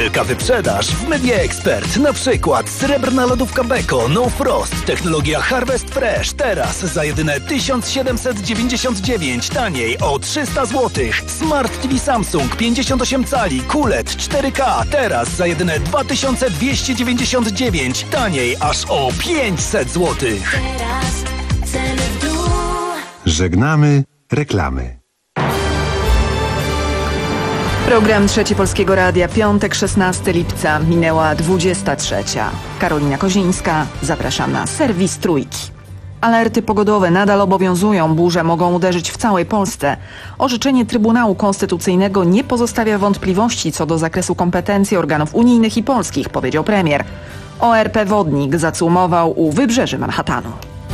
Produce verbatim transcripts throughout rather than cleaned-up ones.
Wielka wyprzedaż w Media Expert. Na przykład srebrna lodówka Beko No Frost. Technologia Harvest Fresh. Teraz za jedyne tysiąc siedemset dziewięćdziesiąt dziewięć. Taniej o trzysta złotych. Smart T V Samsung pięćdziesiąt osiem cali. Q L E D cztery K. Teraz za jedyne dwa tysiące dwieście dziewięćdziesiąt dziewięć. Taniej aż o pięćset złotych. Żegnamy reklamy. Program Trzeci Polskiego Radia, piątek, szesnastego lipca, minęła dwudziesta trzecia. Karolina Kozińska, zapraszam na serwis Trójki. Alerty pogodowe nadal obowiązują, burze mogą uderzyć w całej Polsce. Orzeczenie Trybunału Konstytucyjnego nie pozostawia wątpliwości co do zakresu kompetencji organów unijnych i polskich, powiedział premier. O R P Wodnik zacumował u wybrzeży Manhattanu.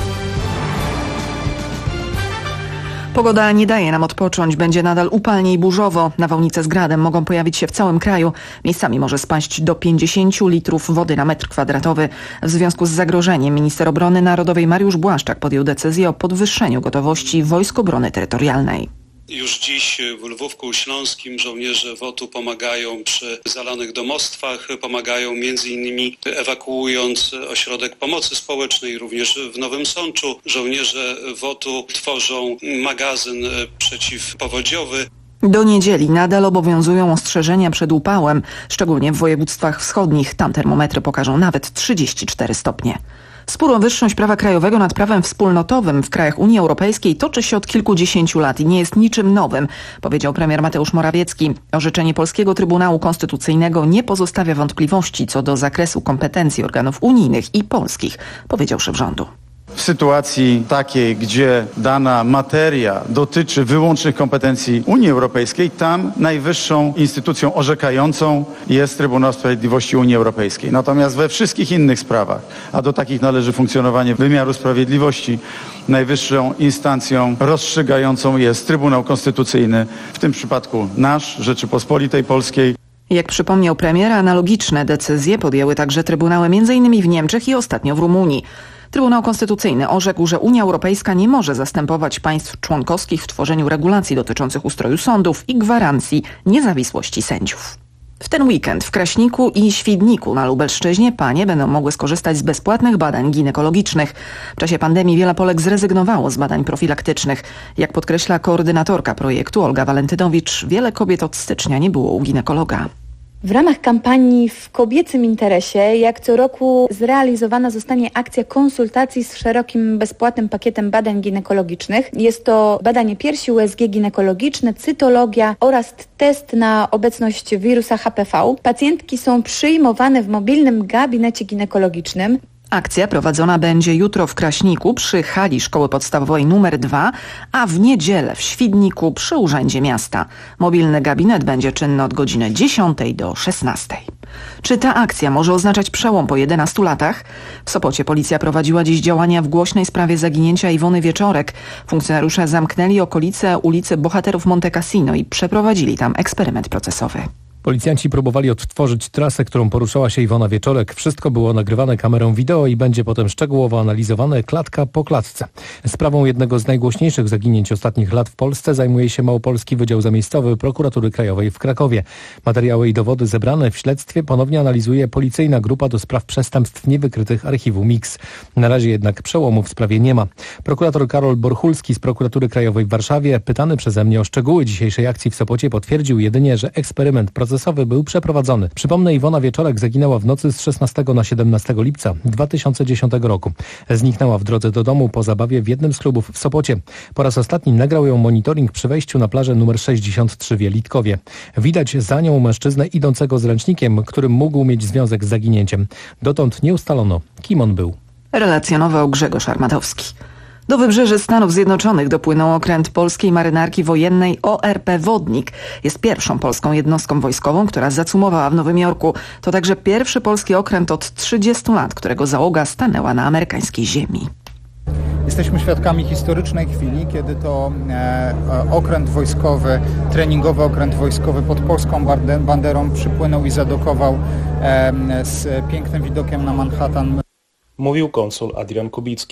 Pogoda nie daje nam odpocząć, będzie nadal upalnie i burzowo. Nawałnice z gradem mogą pojawić się w całym kraju. Miejscami może spaść do pięćdziesięciu litrów wody na metr kwadratowy. W związku z zagrożeniem minister obrony narodowej Mariusz Błaszczak podjął decyzję o podwyższeniu gotowości Wojsk Obrony Terytorialnej. Już dziś w Lwówku Śląskim żołnierze W O T-u pomagają przy zalanych domostwach, pomagają między innymi ewakuując ośrodek pomocy społecznej, również w Nowym Sączu. Żołnierze W O T-u tworzą magazyn przeciwpowodziowy. Do niedzieli nadal obowiązują ostrzeżenia przed upałem, szczególnie w województwach wschodnich. Tam termometry pokażą nawet trzydzieści cztery stopnie. Spór o wyższość prawa krajowego nad prawem wspólnotowym w krajach Unii Europejskiej toczy się od kilkudziesięciu lat i nie jest niczym nowym, powiedział premier Mateusz Morawiecki. Orzeczenie polskiego Trybunału Konstytucyjnego nie pozostawia wątpliwości co do zakresu kompetencji organów unijnych i polskich, powiedział szef rządu. W sytuacji takiej, gdzie dana materia dotyczy wyłącznych kompetencji Unii Europejskiej, tam najwyższą instytucją orzekającą jest Trybunał Sprawiedliwości Unii Europejskiej. Natomiast we wszystkich innych sprawach, a do takich należy funkcjonowanie wymiaru sprawiedliwości, najwyższą instancją rozstrzygającą jest Trybunał Konstytucyjny, w tym przypadku nasz, Rzeczypospolitej Polskiej. Jak przypomniał premier, analogiczne decyzje podjęły także trybunały m.in. w Niemczech i ostatnio w Rumunii. Trybunał Konstytucyjny orzekł, że Unia Europejska nie może zastępować państw członkowskich w tworzeniu regulacji dotyczących ustroju sądów i gwarancji niezawisłości sędziów. W ten weekend w Kraśniku i Świdniku na Lubelszczyźnie panie będą mogły skorzystać z bezpłatnych badań ginekologicznych. W czasie pandemii wiele Polek zrezygnowało z badań profilaktycznych. Jak podkreśla koordynatorka projektu Olga Walentynowicz, wiele kobiet od stycznia nie było u ginekologa. W ramach kampanii W kobiecym interesie, jak co roku zrealizowana zostanie akcja konsultacji z szerokim, bezpłatnym pakietem badań ginekologicznych. Jest to badanie piersi, U S G ginekologiczne, cytologia oraz test na obecność wirusa H P V. Pacjentki są przyjmowane w mobilnym gabinecie ginekologicznym. Akcja prowadzona będzie jutro w Kraśniku przy hali Szkoły Podstawowej numer dwa, a w niedzielę w Świdniku przy Urzędzie Miasta. Mobilny gabinet będzie czynny od godziny dziesiątej do szesnastej. Czy ta akcja może oznaczać przełom po jedenastu latach? W Sopocie policja prowadziła dziś działania w głośnej sprawie zaginięcia Iwony Wieczorek. Funkcjonariusze zamknęli okolice ulicy Bohaterów Monte Cassino i przeprowadzili tam eksperyment procesowy. Policjanci próbowali odtworzyć trasę, którą poruszała się Iwona Wieczorek. Wszystko było nagrywane kamerą wideo i będzie potem szczegółowo analizowane klatka po klatce. Sprawą jednego z najgłośniejszych zaginięć ostatnich lat w Polsce zajmuje się Małopolski Wydział Zamiejscowy Prokuratury Krajowej w Krakowie. Materiały i dowody zebrane w śledztwie ponownie analizuje policyjna grupa do spraw przestępstw niewykrytych archiwum M I X. Na razie jednak przełomu w sprawie nie ma. Prokurator Karol Borchulski z Prokuratury Krajowej w Warszawie, pytany przeze mnie o szczegóły dzisiejszej akcji w Sopocie, potwierdził jedynie, że eksperyment procesowy był przeprowadzony. Przypomnę, Iwona Wieczorek zaginęła w nocy z szesnastego na siedemnastego lipca dwa tysiące dziesiątego roku. Zniknęła w drodze do domu po zabawie w jednym z klubów w Sopocie. Po raz ostatni nagrał ją monitoring przy wejściu na plażę numer sześćdziesiąt trzy w Jelitkowie. Widać za nią mężczyznę idącego z ręcznikiem, którym mógł mieć związek z zaginięciem. Dotąd nie ustalono, kim on był. Relacjonował Grzegorz Armatowski. Do wybrzeży Stanów Zjednoczonych dopłynął okręt polskiej marynarki wojennej O R P Wodnik. Jest pierwszą polską jednostką wojskową, która zacumowała w Nowym Jorku. To także pierwszy polski okręt od trzydziestu lat, którego załoga stanęła na amerykańskiej ziemi. Jesteśmy świadkami historycznej chwili, kiedy to e, okręt wojskowy, treningowy okręt wojskowy pod polską banderą przypłynął i zadokował e, z pięknym widokiem na Manhattan. Mówił konsul Adrian Kubicki.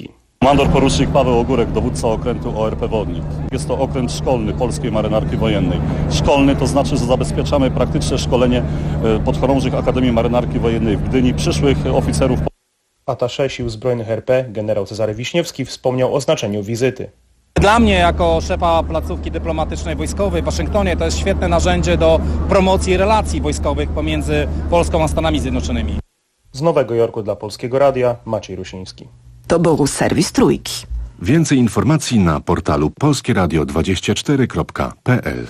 Komandor porucznik Paweł Ogórek, dowódca okrętu O R P Wodnik. Jest to okręt szkolny Polskiej Marynarki Wojennej. Szkolny to znaczy, że zabezpieczamy praktyczne szkolenie podchorążych Akademii Marynarki Wojennej w Gdyni, przyszłych oficerów. Atasze Sił Zbrojnych R P, generał Cezary Wiśniewski, wspomniał o znaczeniu wizyty. Dla mnie, jako szefa placówki dyplomatycznej wojskowej w Waszyngtonie, to jest świetne narzędzie do promocji relacji wojskowych pomiędzy Polską a Stanami Zjednoczonymi. Z Nowego Jorku dla Polskiego Radia Maciej Rusiński. To był serwis Trójki. Więcej informacji na portalu polskie radio dwadzieścia cztery kropka p l.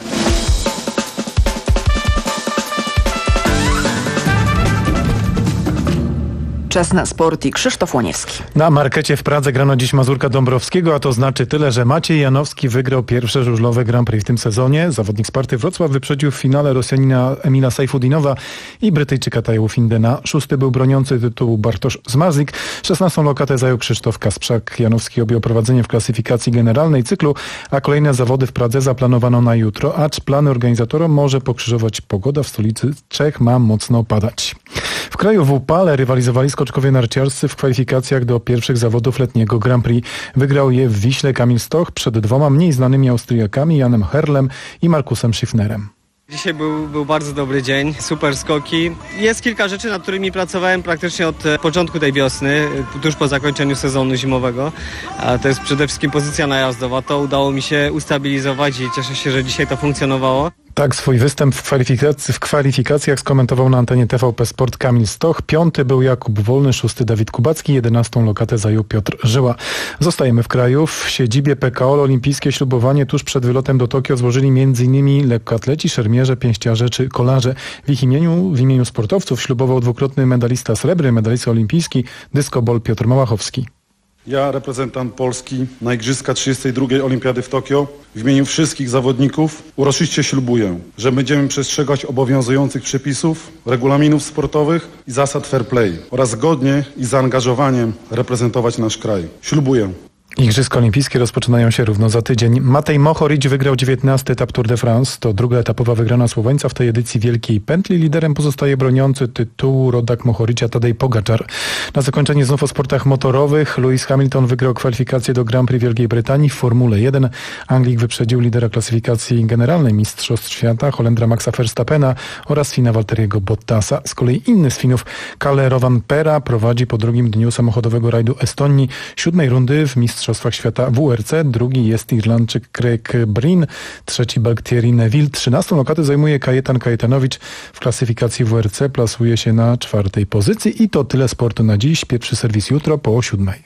Czas na sport i Krzysztof Łoniewski. Na markecie w Pradze grano dziś Mazurka Dąbrowskiego, a to znaczy tyle, że Maciej Janowski wygrał pierwsze żużlowe Grand Prix w tym sezonie. Zawodnik Sparty Wrocław wyprzedził w finale Rosjanina Emila Sajfudinowa i Brytyjczyka Tajewu Findena. Szósty był broniący tytułu Bartosz Zmazik. Szesnastą lokatę zajął Krzysztof Kasprzak. Janowski objął prowadzenie w klasyfikacji generalnej cyklu, a kolejne zawody w Pradze zaplanowano na jutro, acz plany organizatorom może pokrzyżować pogoda. W stolicy Czech ma mocno padać. W kraju w upale rywalizowali skoczkowie narciarscy w kwalifikacjach do pierwszych zawodów letniego Grand Prix. Wygrał je w Wiśle Kamil Stoch przed dwoma mniej znanymi Austriakami, Janem Herlem i Markusem Schiffnerem. Dzisiaj był, był bardzo dobry dzień, super skoki. Jest kilka rzeczy, nad którymi pracowałem praktycznie od początku tej wiosny, tuż po zakończeniu sezonu zimowego. A to jest przede wszystkim pozycja najazdowa. To udało mi się ustabilizować i cieszę się, że dzisiaj to funkcjonowało. Tak swój występ w, kwalifikac- w kwalifikacjach skomentował na antenie T V P Sport Kamil Stoch. Piąty był Jakub Wolny, szósty Dawid Kubacki, jedenastą lokatę zajął Piotr Żyła. Zostajemy w kraju. W siedzibie P K O L olimpijskie ślubowanie tuż przed wylotem do Tokio złożyli m.in. lekkoatleci, szermierze, pięściarze czy kolarze. W ich imieniu, w imieniu sportowców ślubował dwukrotny medalista srebrny, medalista olimpijski, dyskobol Piotr Małachowski. Ja, reprezentant Polski na Igrzyska trzydziestej drugiej Olimpiady w Tokio, w imieniu wszystkich zawodników uroczyście ślubuję, że będziemy przestrzegać obowiązujących przepisów, regulaminów sportowych i zasad fair play oraz godnie i z zaangażowaniem reprezentować nasz kraj. Ślubuję. Igrzyska olimpijskie rozpoczynają się równo za tydzień. Matej Mohorić wygrał dziewiętnasty etap Tour de France. To druga etapowa wygrana Słoweńca w tej edycji Wielkiej Pętli. Liderem pozostaje broniący tytułu rodak Mohoricia Tadej Pogačar. Na zakończenie znów o sportach motorowych. Lewis Hamilton wygrał kwalifikację do Grand Prix Wielkiej Brytanii w Formule jeden. Anglik wyprzedził lidera klasyfikacji generalnej Mistrzostw Świata, Holendra Maxa Verstappena oraz Fina Valtteriego Bottasa. Z kolei inny z Finów, Kalle Rovanperä, prowadzi po drugim dniu samochodowego rajdu Estonii siódmej rundy w Mistrzostwach Mistrzostwach Świata W R C. Drugi jest Irlandczyk Craig Breen, trzeci Belg Thierry Neville. Trzynastą lokatę zajmuje Kajetan Kajetanowicz. W klasyfikacji W R C plasuje się na czwartej pozycji. I to tyle sportu na dziś. Pierwszy serwis jutro po siódmej.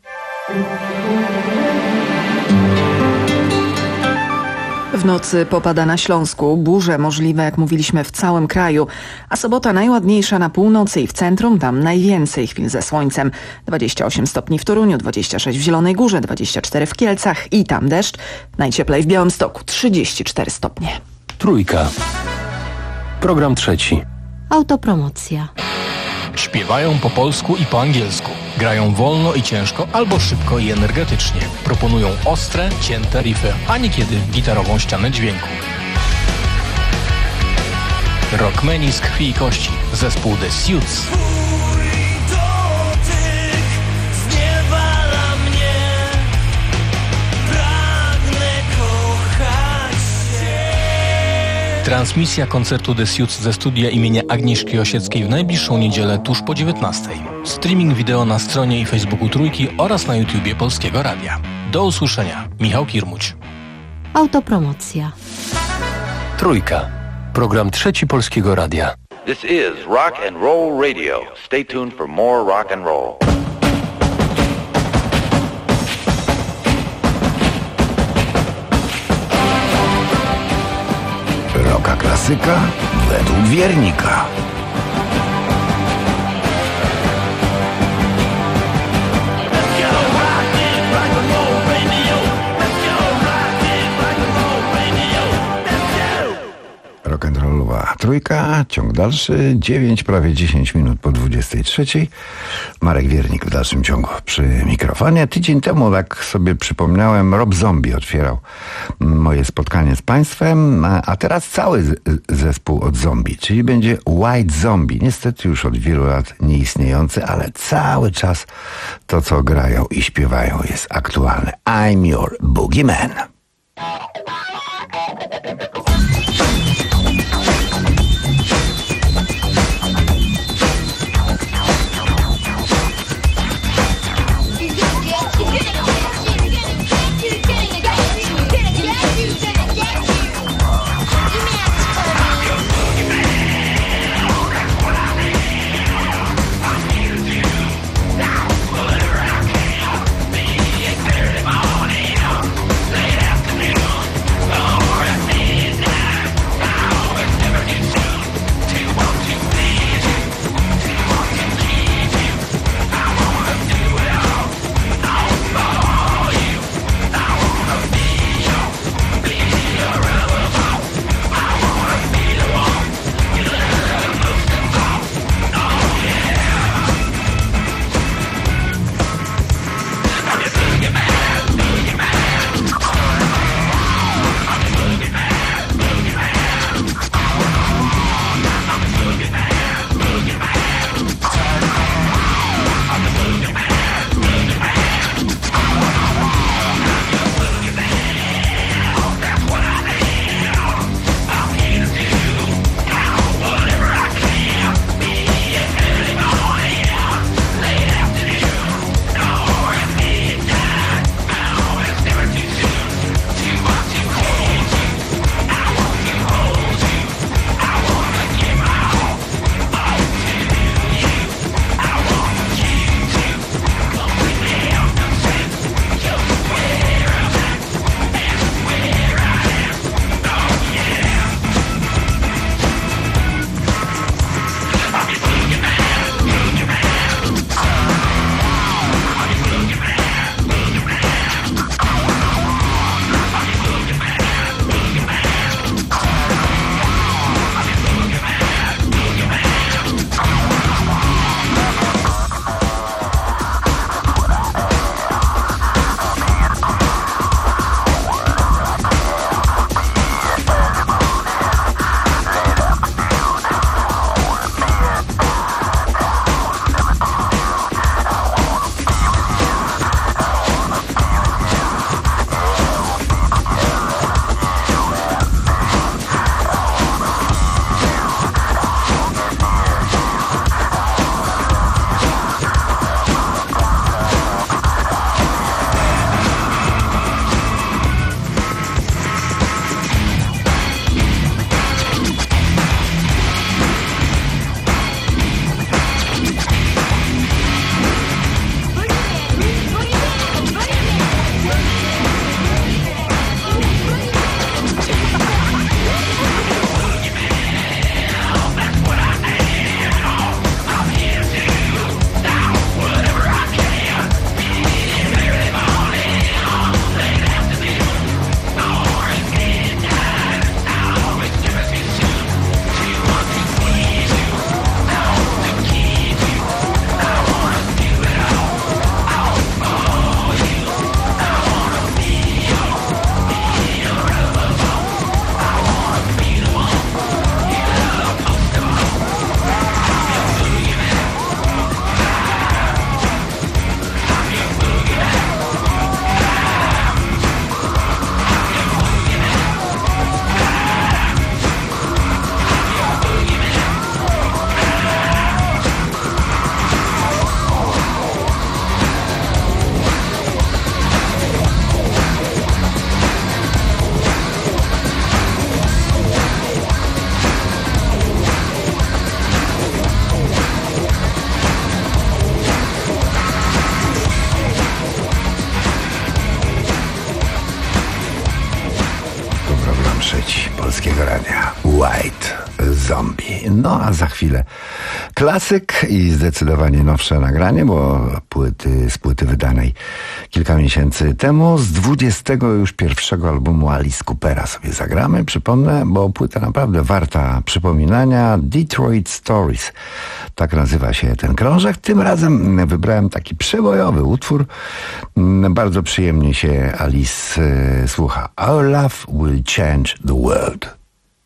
W nocy popada na Śląsku, burze możliwe, jak mówiliśmy, w całym kraju, a sobota najładniejsza na północy i w centrum, tam najwięcej chwil ze słońcem. dwadzieścia osiem stopni w Toruniu, dwadzieścia sześć w Zielonej Górze, dwadzieścia cztery w Kielcach i tam deszcz. Najcieplej w Białymstoku, trzydzieści cztery stopnie. Trójka. Program trzeci. Autopromocja. Śpiewają po polsku i po angielsku. Grają wolno i ciężko, albo szybko i energetycznie. Proponują ostre, cięte riffy, a niekiedy gitarową ścianę dźwięku. Rockmeni z krwi i kości. Zespół The Suits. Transmisja koncertu The Suits ze studia imienia Agnieszki Osieckiej w najbliższą niedzielę tuż po dziewiętnastej. Streaming wideo na stronie i Facebooku Trójki oraz na YouTubie Polskiego Radia. Do usłyszenia. Michał Kirmuć. Autopromocja. Trójka. Program trzeci Polskiego Radia. This is Rock and Roll Radio. Stay tuned for more rock and roll. Roka klasyka według wiernika. Rock'n'rollowa Popołudniowa trójka, ciąg dalszy, dziewięć, prawie dziesięć minut po dwudziestej trzeciej. Marek Wiernik w dalszym ciągu przy mikrofonie. Tydzień temu, tak sobie przypomniałem, Rob Zombie otwierał moje spotkanie z Państwem, a teraz cały zespół od Zombie, czyli będzie White Zombie. Niestety już od wielu lat nieistniejący, ale cały czas to, co grają i śpiewają, jest aktualne. I'm your boogeyman. Zombie. No a za chwilę klasyk i zdecydowanie nowsze nagranie, bo płyty, z płyty wydanej kilka miesięcy temu, z dwudziestego już pierwszego albumu Alice Coopera sobie zagramy. Przypomnę, bo płyta naprawdę warta przypominania. Detroit Stories. Tak nazywa się ten krążek. Tym razem wybrałem taki przebojowy utwór. Bardzo przyjemnie się Alice e, słucha. Our love will change the world.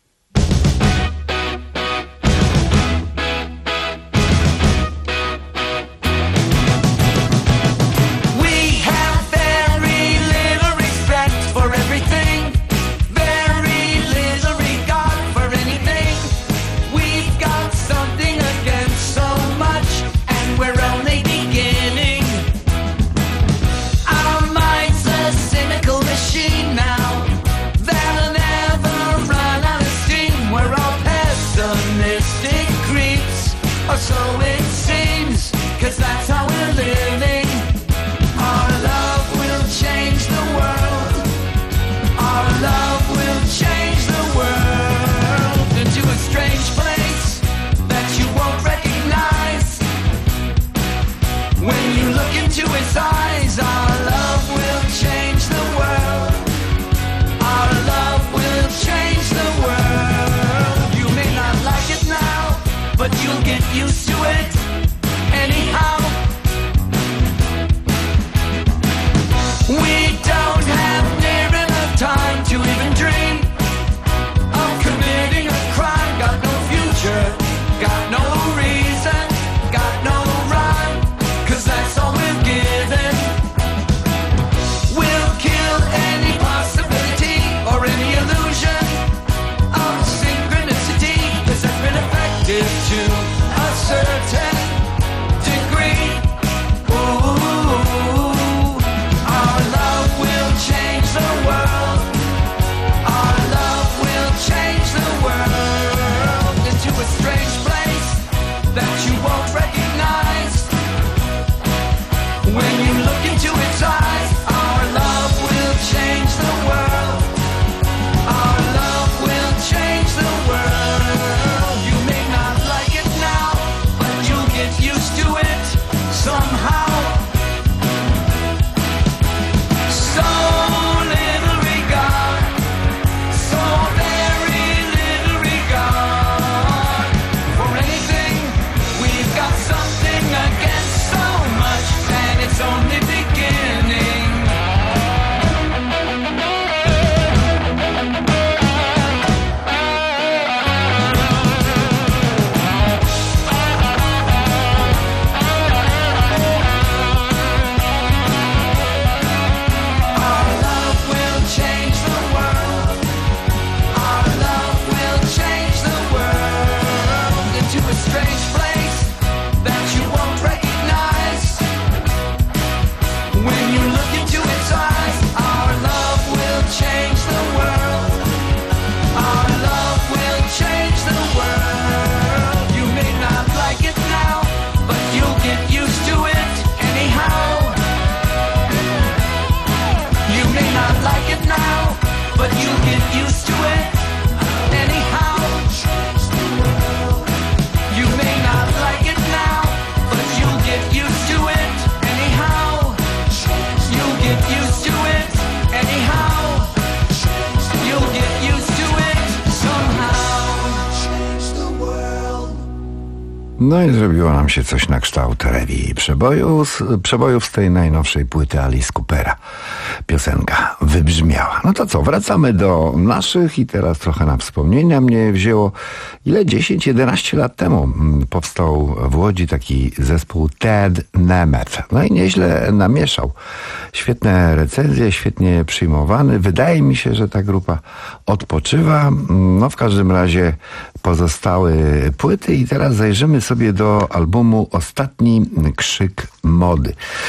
No i zrobiło nam się coś na kształt rewii przebojów, przebojów z tej najnowszej płyty Alice Coopera. Piosenka wybrzmiała. No to co, wracamy do naszych i teraz trochę na wspomnienia mnie wzięło. Ile? dziesięć jedenaście lat temu powstał w Łodzi taki zespół Ted Nemeth. No i nieźle namieszał. Świetne recenzje, świetnie przyjmowany. Wydaje mi się, że ta grupa odpoczywa. No w każdym razie pozostałe płyty i teraz zajrzymy sobie do albumu Ostatni Krzyk Mody.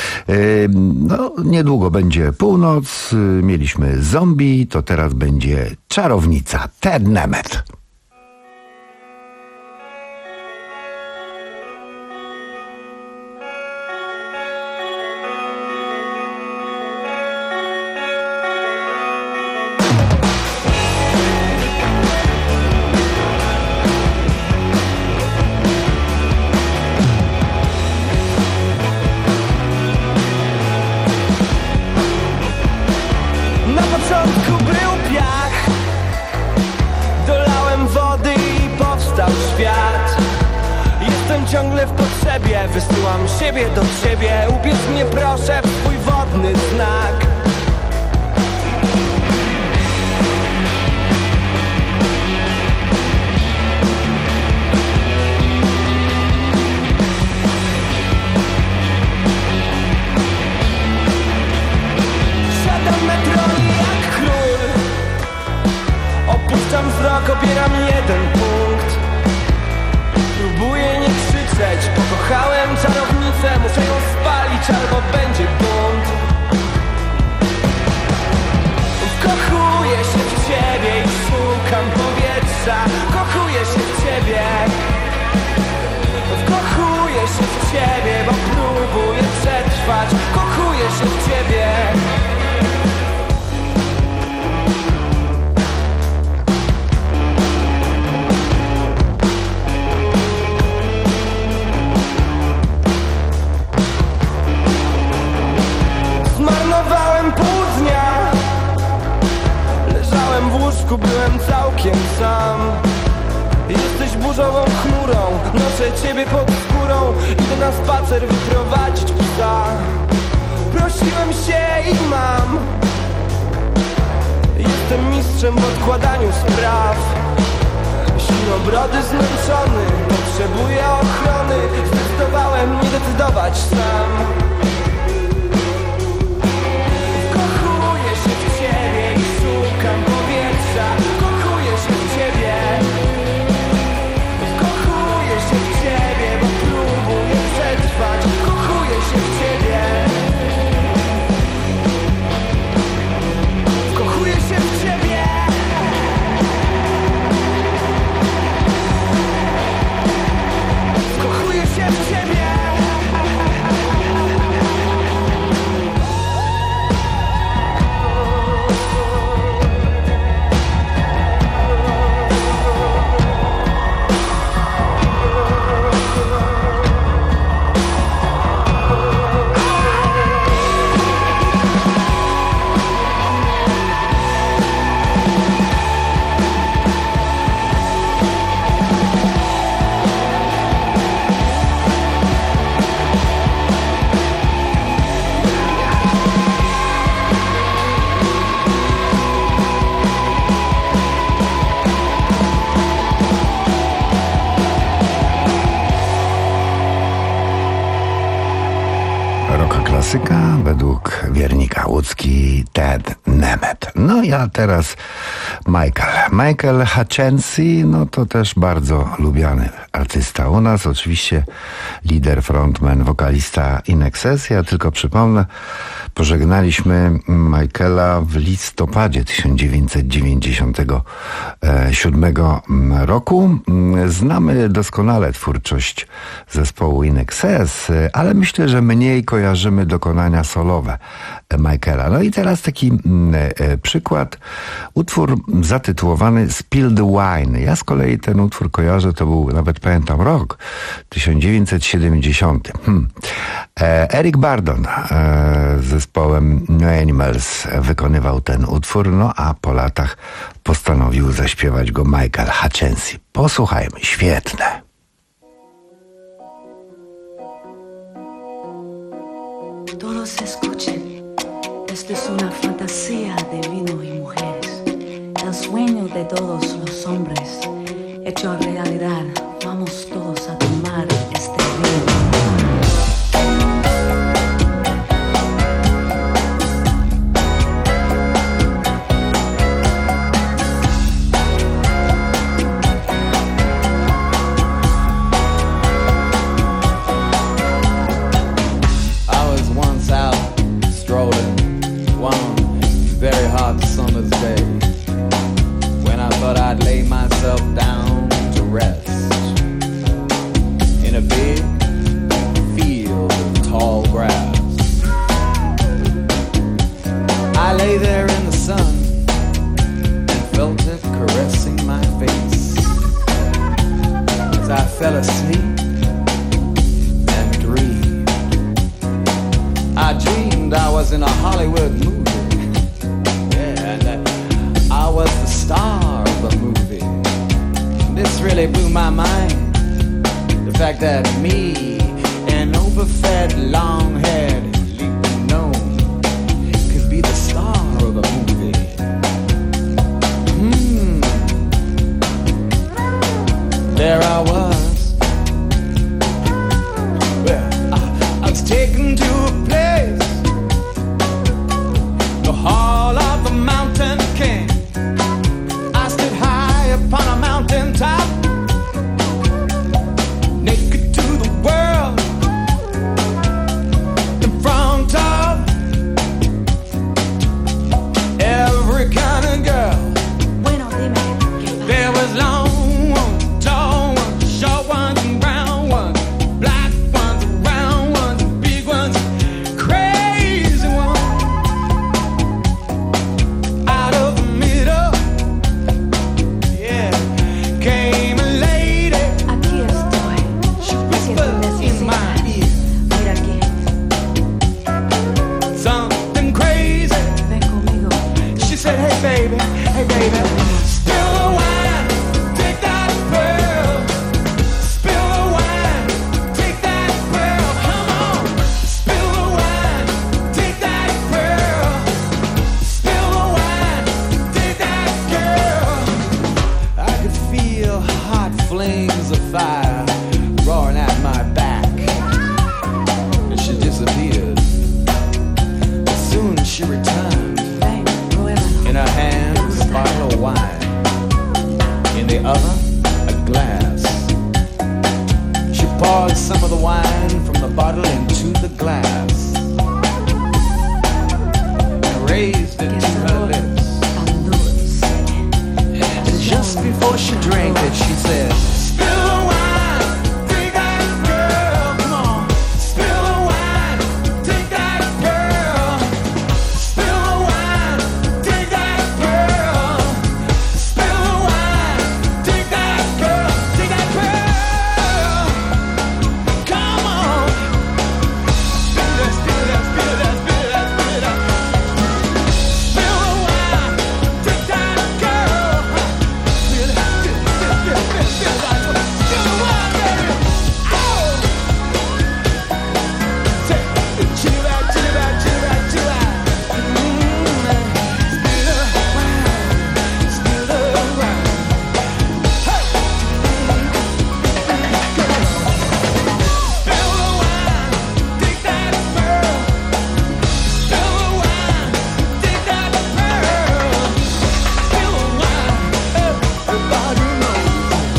No niedługo będzie północ, mieliśmy zombie, to teraz będzie czarownica Ted Nemeth. cały świat. Jestem ciągle w potrzebie, wysyłam siebie do ciebie. Ubierz mnie proszę w swój wodny znak. Siadam metro jak król, opuszczam wzrok, obieram jeden punkt. Próbuję nie krzyczeć, pokochałem czarownicę, muszę ją spalić albo będzie bunt. Wkochuję się w ciebie i szukam powietrza, kochuję się w ciebie. Wkochuję się w ciebie, bo próbuję przetrwać, kochuję się w ciebie. Zmarnowałem pół dnia, leżałem w łóżku, byłem całkiem sam. Jesteś burzową chmurą, noszę ciebie pod skórą. Idę na spacer wyprowadzić psa. Prosiłem się i mam. Jestem mistrzem w odkładaniu spraw. Sinobrody zmęczony, potrzebuję ochrony. Zdecydowałem nie decydować sam. Kochuję się w ciebie i szukam powietrza. Kochuję się w ciebie. Kochuję się w ciebie, bo próbuję przetrwać. Kochuję się w ciebie. Kochuję się w ciebie. Kochuję się w ciebie. Klasyka według wiernika łódzki Ted Nemeth. No ja teraz Michael. Michael Hutchence, no to też bardzo lubiany artysta u nas. Oczywiście lider, frontman, wokalista In Excess. Ja tylko przypomnę, pożegnaliśmy Michaela w listopadzie tysiąc dziewięćset dziewięćdziesiątego siódmego roku. Znamy doskonale twórczość zespołu In Excess, ale myślę, że mniej kojarzymy dokonania solowe Michaela. No i teraz taki e, przykład. Utwór zatytułowany Spill the Wine. Ja z kolei ten utwór kojarzę, to był, nawet pamiętam rok, tysiąc dziewięćset siedemdziesiąty. Hmm. E, Eric Burdon e, z zespołem No Animals wykonywał ten utwór, no a po latach postanowił zaśpiewać go Michael Hutchence. Posłuchajmy, świetne. Todos escuchen, esto es una fantasía de vino y mujeres, el sueño de todos los hombres, hecho realidad. Vamos todos a tomar este vino. Summer's day, when I thought I'd lay myself down to rest in a big field of tall grass. I lay there in the sun and felt it caressing my face as I fell asleep and dreamed. I dreamed I was in a Hollywood movie. I was the star of the movie. This really really blew my mind. The fact that me, an overfed, long-haired, leaping gnome, could be the star of a movie. Hmm. There I was. Well, I, I was taken to a place, the Hall of the Mountain King. I stood high upon a mountain top, naked to the world, in front of every kind of girl. There was long ones, tall ones, short ones, and brown ones, black ones, round ones, big ones, crazy ones. Out of the middle, yeah, came a lady. Aquí estoy. She whispered in my ear Mira aquí, something crazy. ven conmigo. She said, hey baby, hey baby, spill the wine, take that pearl. Spill the wine, take that pearl. Come on, spill the wine, take that pearl. Spill the wine, take that girl. I could feel hot flames of fire roaring at my back, and she disappeared. But soon she returned. Ven, pruébalo. In her hands, a bottle of wine. In the other, a glass. She poured some of the wine from the bottle into the glass and raised it to her lips. And just before she drank it, she said, spill the wine, take that girl. Come on, spill the wine, take that girl. Spill the wine, take that girl. Spill the wine, take that girl. Take that girl. Come on. Spill that, spill that, spill that, spill that, spill that. Spill the wine, take that girl. Spill that, spill, spill, spill, spill, spill that. Spill the wine, baby. Oh. Say, chitty back, chitty back, chitty back, chitty back. Mm. Spill the wine, spill the wine. Hey. Spill the wine, take that pearl. Spill the wine, take that pearl. Spill the wine, everybody knows.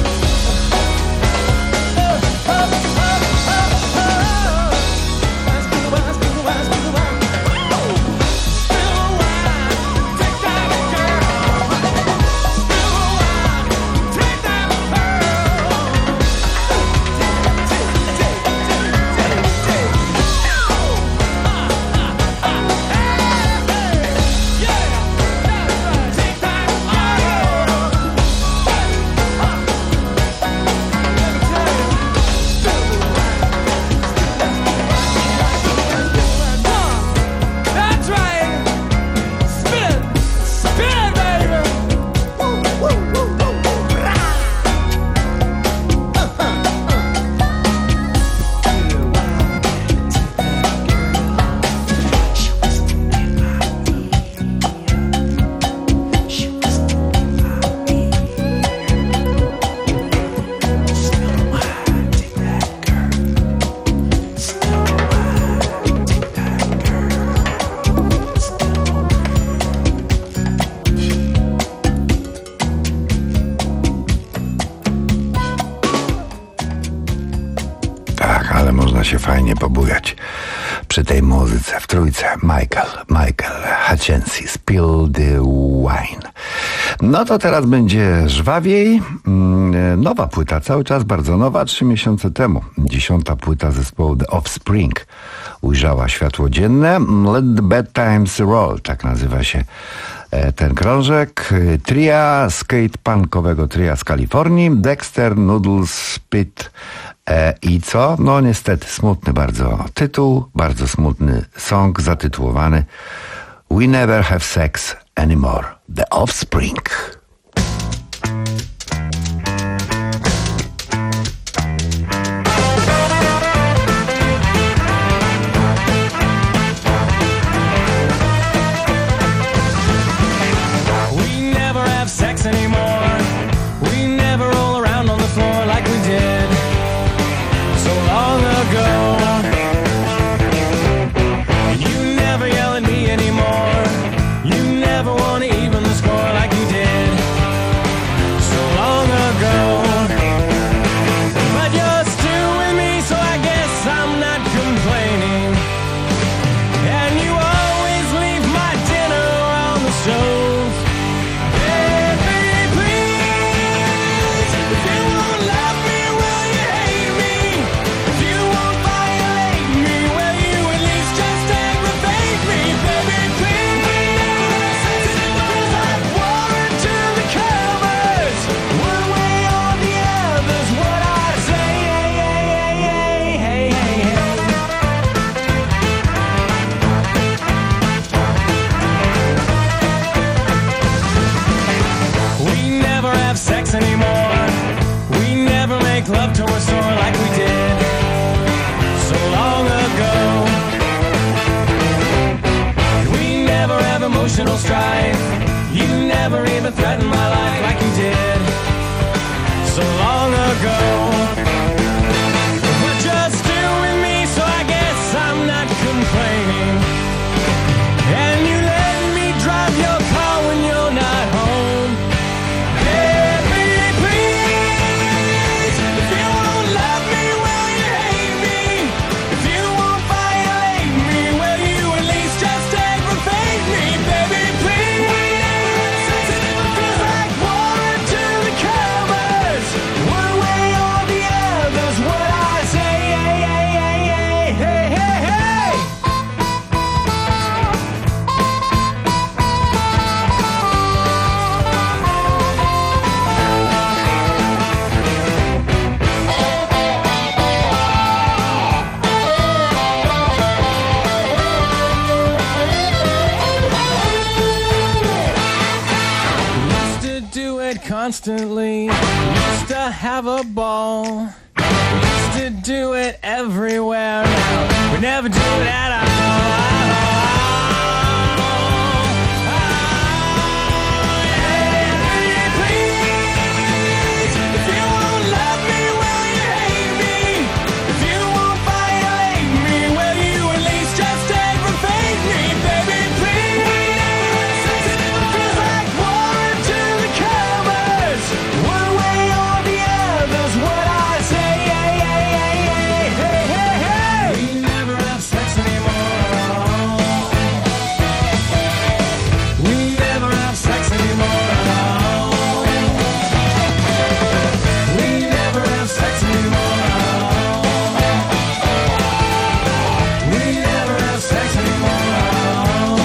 Oh, oh, oh, oh, oh. Spill the wine, spill the wine, spill the wine. Spill the wine, take that girl. Spill the wine, take that pearl. Take, take, take, take, take. That's right. Spin, spin, baby. Woo, woo, woo, woo, woo. Rah. Uh, uh, uh. She whispered in my ear. She whispered in my ear. Spill the wine, take that girl. Spill the wine, take that girl. Spill the wine. Tak, ale można się fajnie pobujać przy tej muzyce w trójce. Michael, Michael Hutchency, Spill the Wine. No to teraz będzie żwawiej. Mm, Nowa płyta, cały czas bardzo nowa, trzy miesiące temu. Dziesiąta płyta zespołu The Offspring ujrzała światło dzienne. Let the Bad Times Roll, tak nazywa się e, ten krążek. Tria, skate-punkowego tria z Kalifornii. Dexter, Noodles, Spit e, i co? No niestety smutny bardzo tytuł, bardzo smutny song zatytułowany We Never Have Sex Anymore. The Offspring. make love to a store like we did so long ago. We never have emotional strife. You never even threatened my life like you did so long ago. But you're still with me, so I guess I'm not complaining. And you let me drive your car when you're not home. Baby, please, if you won't love me, will you hate me? If you won't violate me, will you at least just aggravate me? Baby, please, it feels like war into the covers. One way or the other's what I say. Hey, hey, hey, hey, hey, hey. Used to do it constantly. Used to have a ball. Used to do it everywhere. Now we never do it at all. Hey, please, if you won't love me, will you hate me? If you won't violate me, will you at least just aggravate me? Baby, please, it feels like war into the covers. One way or the other's what I say. Hey, hey, hey, hey, hey, hey, hey. We never have sex anymore. We never have sex anymore. We never have sex anymore. We never have sex anymore.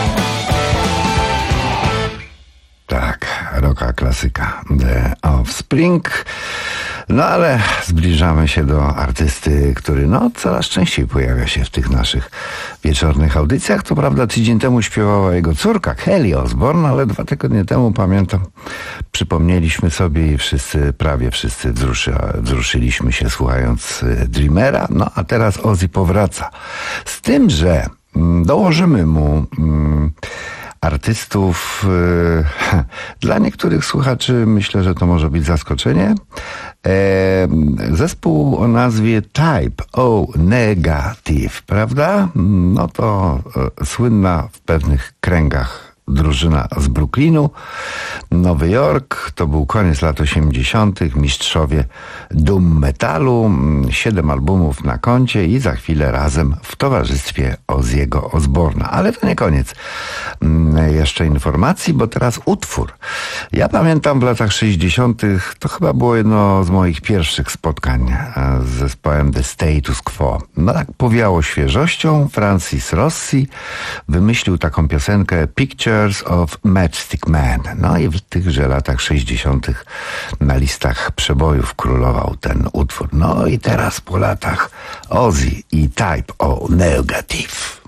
Tak, rocka klasyka The Offspring. No ale zbliżamy się do artysty, który no coraz częściej pojawia się w tych naszych wieczornych audycjach. To prawda, tydzień temu śpiewała jego córka Kelly Osbourne, ale dwa tygodnie temu, pamiętam, przypomnieliśmy sobie i wszyscy, prawie wszyscy wzruszy, wzruszyliśmy się słuchając Dreamera. No a teraz Ozzy powraca. Z tym, że mm, dołożymy mu mm, artystów. Yy, dla niektórych słuchaczy myślę, że to może być zaskoczenie. E, zespół o nazwie Type O Negative, prawda? No to e, słynna w pewnych kręgach drużyna z Brooklynu, Nowy Jork. To był koniec lat osiemdziesiątych. Mistrzowie doom metalu. Siedem albumów na koncie i za chwilę razem w towarzystwie Ozzy'ego Osbourne'a. Ale to nie koniec jeszcze informacji, bo teraz utwór. Ja pamiętam w latach sześćdziesiątych. To chyba było jedno z moich pierwszych spotkań z zespołem The Status Quo. No tak powiało świeżością. Francis Rossi wymyślił taką piosenkę Picture of Matchstick Man. No i w tychże latach sześćdziesiątych na listach przebojów królował ten utwór. No i teraz po latach Ozzy i Type O Negative.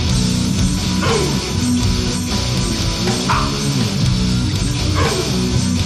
Ah!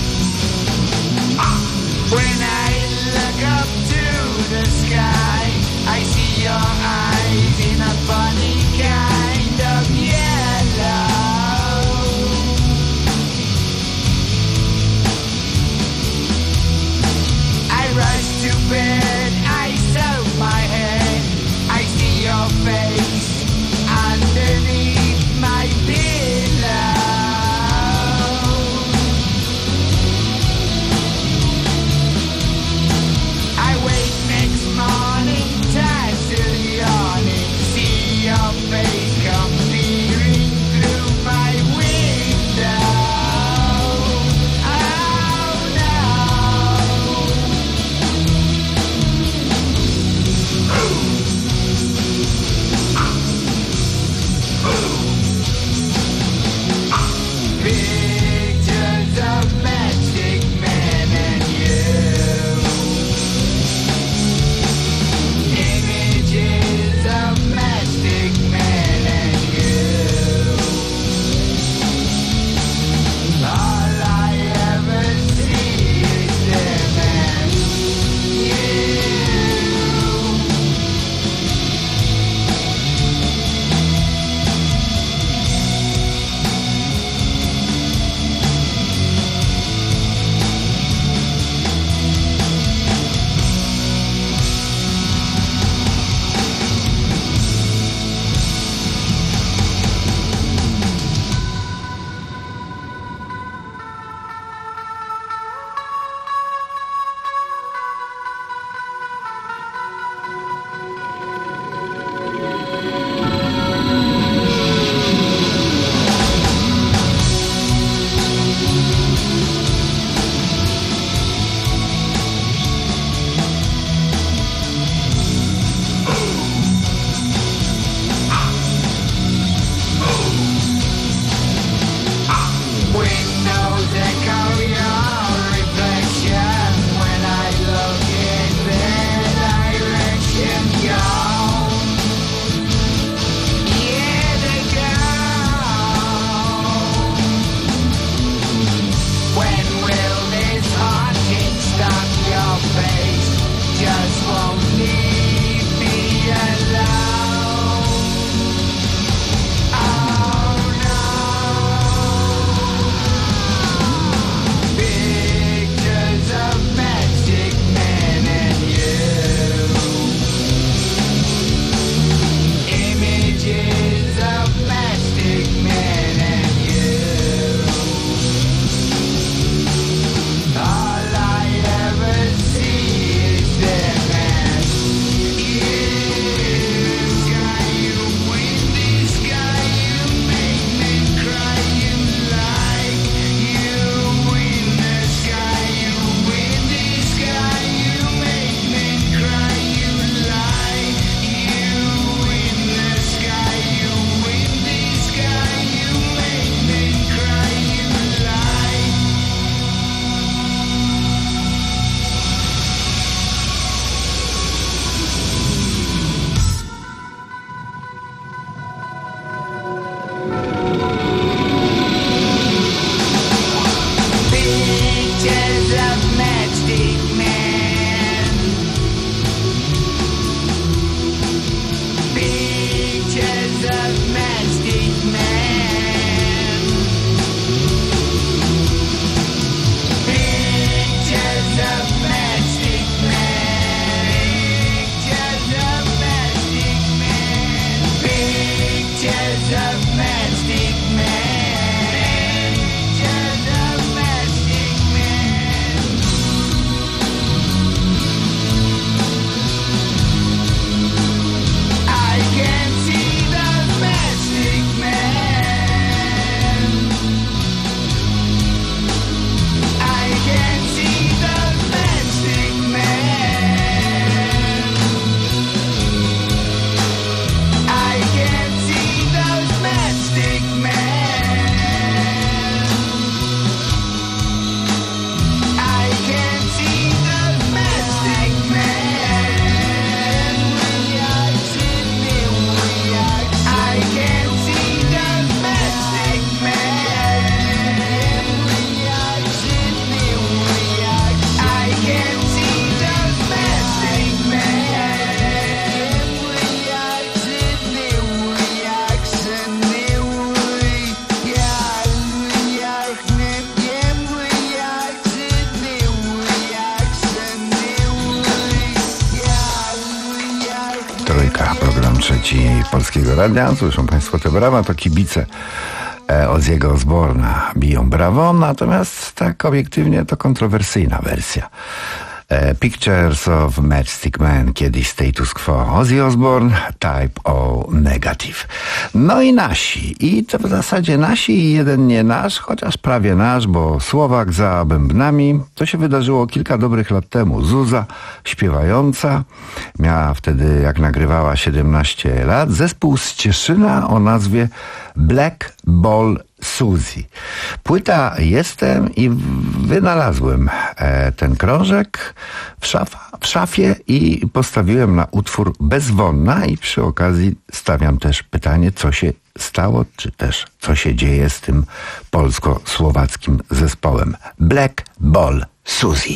Polskiego Radia. Słyszą Państwo te brawa, to kibice Ozzy'ego Osbourne'a biją brawo, natomiast tak obiektywnie to kontrowersyjna wersja. Pictures of Matchstick Man, kiedyś Status Quo, Ozzy Osbourne, Type O Negative. No i nasi, i to w zasadzie nasi i jeden nie nasz, chociaż prawie nasz, bo Słowak za bębnami. To się wydarzyło kilka dobrych lat temu. Zuza, śpiewająca, miała wtedy, jak nagrywała, siedemnaście lat. Zespół z Cieszyna o nazwie Black Ball Suzy. Płyta Jestem i wynalazłem e, ten krążek w, szafa, w szafie i postawiłem na utwór Bezwonna i przy okazji stawiam też pytanie, co się stało, czy też co się dzieje z tym polsko-słowackim zespołem Black Ball Suzy.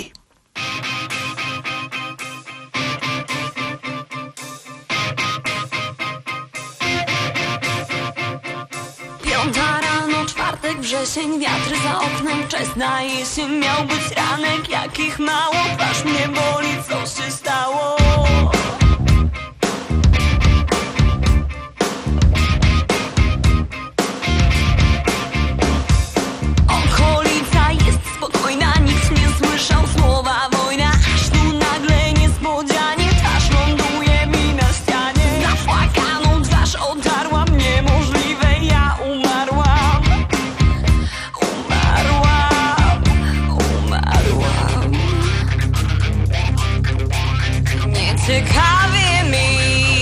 Wrzesień, wiatr za oknem, wczesna jesień. Miał być ranek, jakich mało. Twarz mnie boli, co się stało? Okolica jest spokojna, nikt nie słyszał słowa wojna. Aż tu nagle niespodzianie twarz ląduje mi na ścianie. Zapłakaną twarz otarłam, niemożliwe, ja umarłam. Ciekawie mi.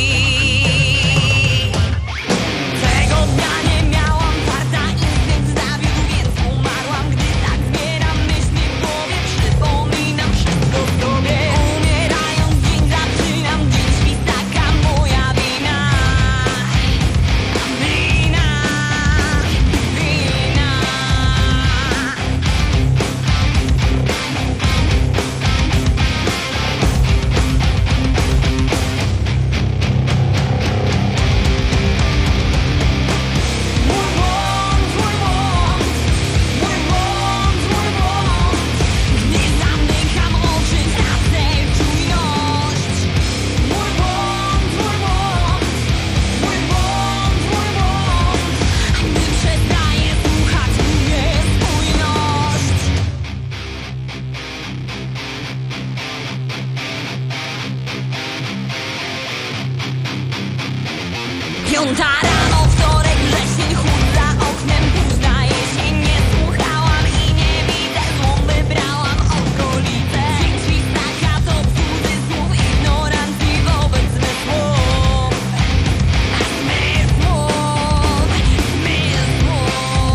Tego dnia nie miałam farta, instynkt zawiódł, więc umarłam. Gdy tak zbieram myśli w głowie, przypominam wszystko sobie. Umierając dzień zaczynam, dzień świstaka, moja wina. Wina, wina. Piąta rano, wtorek, wrzesień, chłód za oknem, późna jesień. Nie słuchałam i nie widzę, złą wybrałam okolicę. Dzień świstaka to cudzysłów, ignorancji wobec zmysłów. Zmysłów, zmysłów.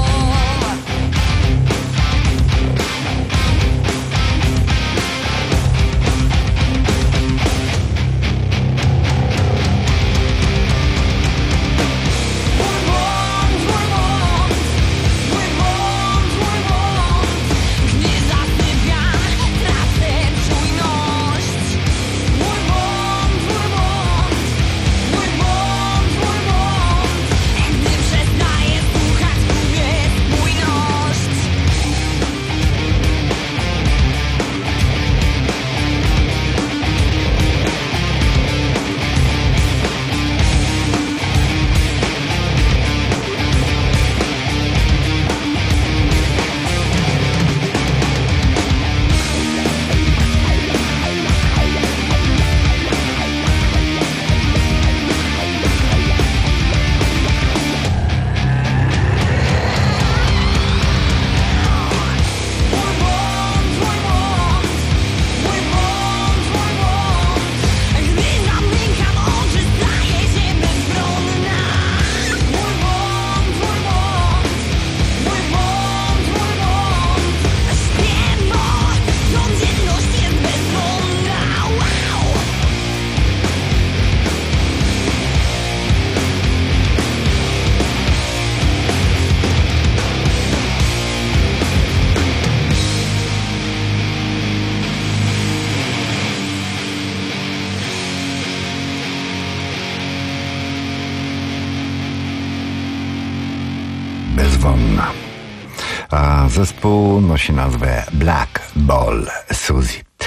Bezwonna. A zespół nosi nazwę Black Ball Suzy.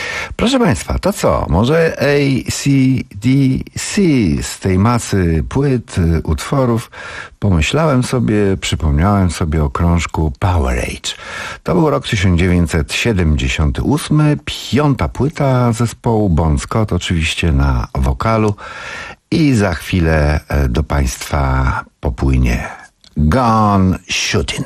Proszę Państwa, to co? Może A C D C z tej masy płyt, utworów? Pomyślałem sobie, przypomniałem sobie o krążku Power Age. To był rok tysiąc dziewięćset siedemdziesiąty ósmy, piąta płyta zespołu, Bon Scott oczywiście na wokalu i za chwilę do Państwa popłynie Gone Shooting.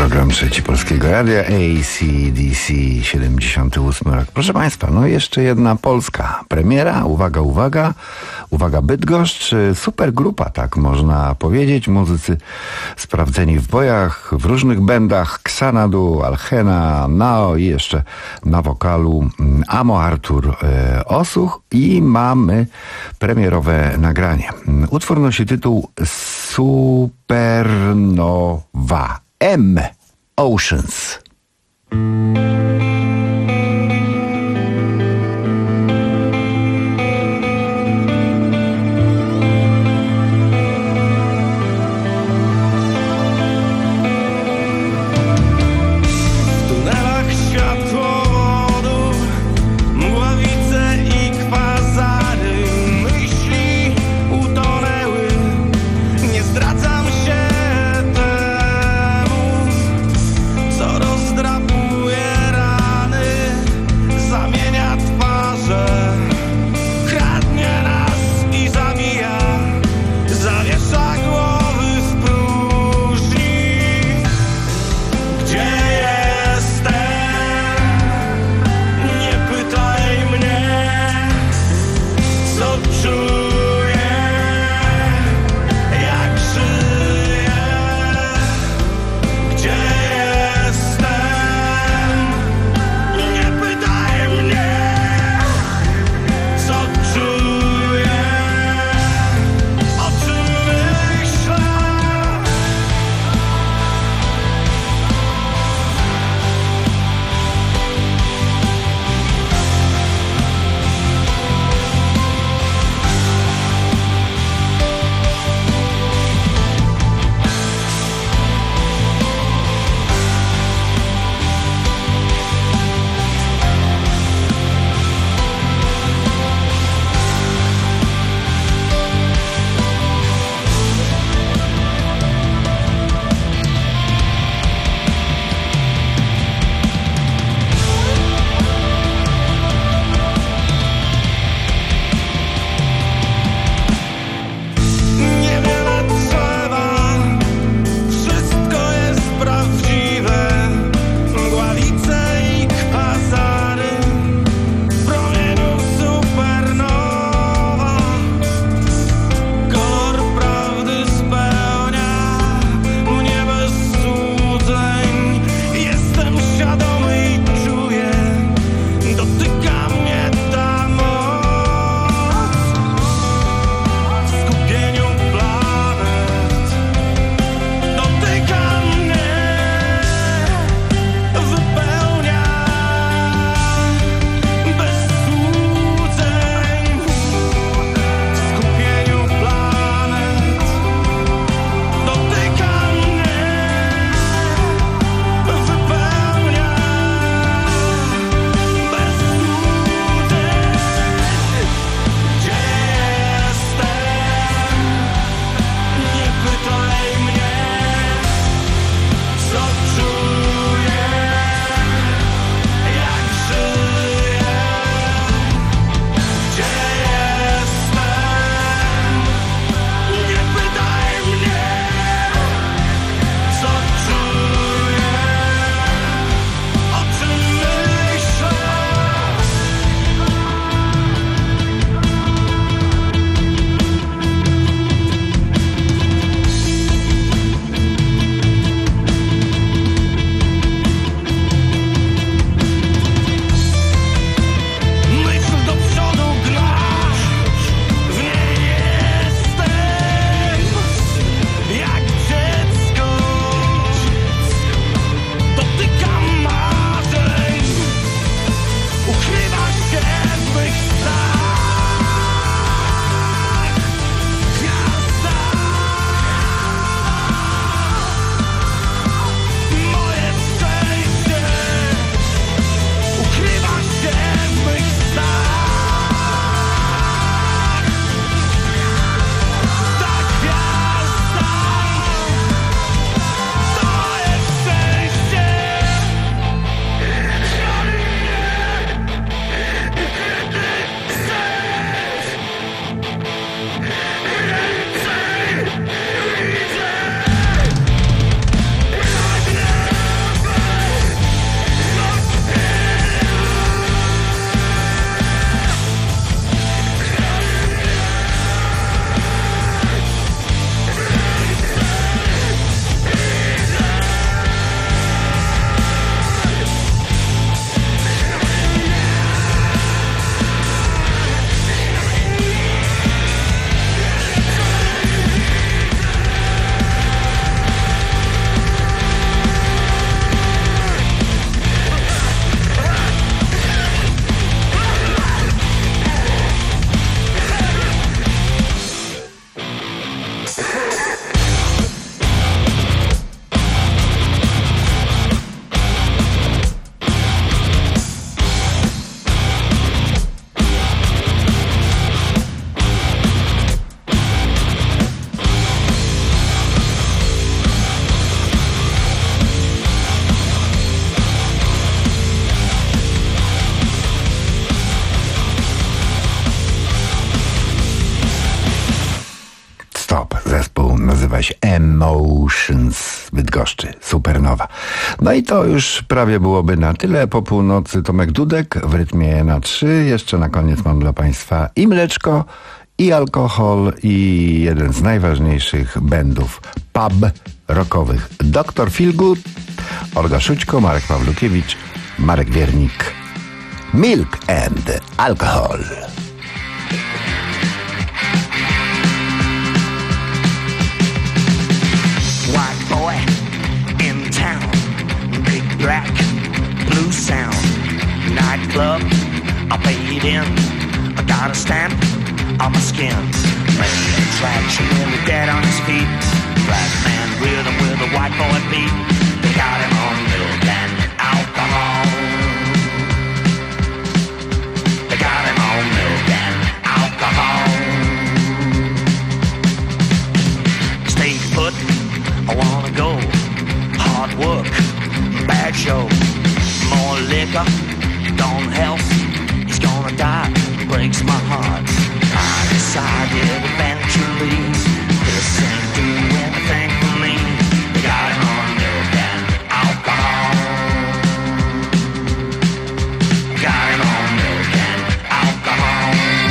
Program Trzeci Polskiego Radia, A C D C, siedemdziesiąty ósmy rok. Proszę Państwa, no jeszcze jedna polska premiera. Uwaga, uwaga, uwaga, Bydgoszcz. Supergrupa, tak można powiedzieć. Muzycy sprawdzeni w bojach, w różnych bendach. Xanadu, Alchena, Nao i jeszcze na wokalu Amo Artur e, Osuch. I mamy premierowe nagranie. Utwór nosi tytuł Supernowa. M. Oceans. Rozdrapuje nazywa się Emotions z Bydgoszczy, Supernowa. No i to już prawie byłoby na tyle. Po północy Tomek Dudek w rytmie na trzy. Jeszcze na koniec mam dla Państwa i mleczko, i alkohol, i jeden z najważniejszych bandów pub rockowych. doktor Feelgood, Olga Szućko, Marek Pawlukiewicz, Marek Wiernik. Milk and Alcohol. White boy in town, big black, blue sound, nightclub, I paid in, I got a stamp on my skin, man attraction when the dead on his feet, black man rhythm with a white boy beat, they got him on milk and alcohol, they got him on milk and alcohol, stay put, I wanna go, hard work, bad show, more liquor, don't help, he's gonna die, breaks my heart, I decided eventually, this ain't do anything for me, they got him on milk and alcohol, got him on milk and alcohol.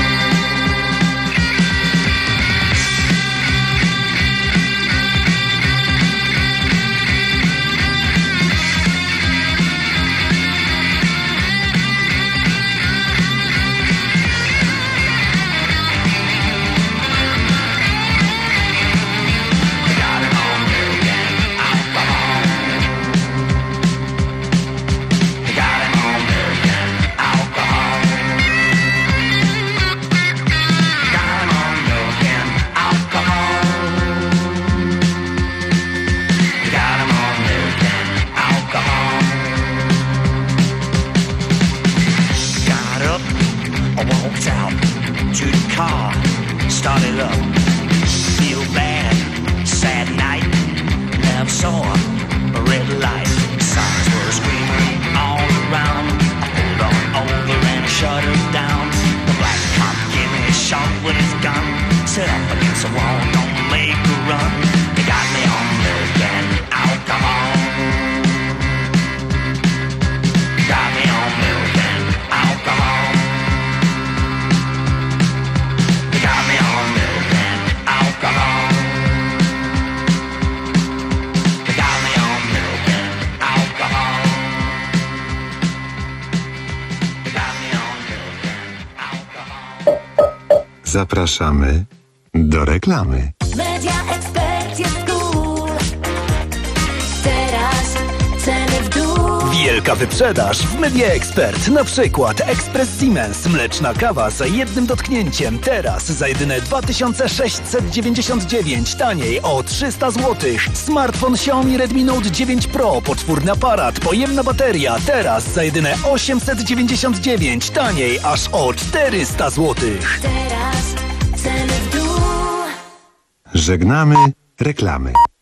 Started up, feel bad, sad night, never saw a red light, signs were screaming all around, I pulled on over and shut her down, the black cop gave me a shot with his gun, set up against the wall, don't make a run, they got me on milk and alcohol, got me on milk and alcohol. Zapraszamy do reklamy. Media Expert jest cool. Teraz ceny w dół. Wielka wyprzedaż w Media Expert. Na przykład Express Siemens, mleczna kawa za jednym dotknięciem. Teraz za jedyne dwa tysiące sześćset dziewięćdziesiąt dziewięć, taniej o trzysta złotych. Smartfon Xiaomi Redmi Note dziewięć Pro, poczwórny aparat, pojemna bateria. Teraz za jedyne osiemset dziewięćdziesiąt dziewięć, taniej aż o czterysta złotych. Teraz ceny w dół. Żegnamy reklamy.